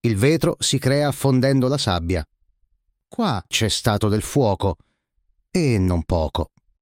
Il vetro si crea fondendo la sabbia. Qua c'è stato del fuoco, e non poco.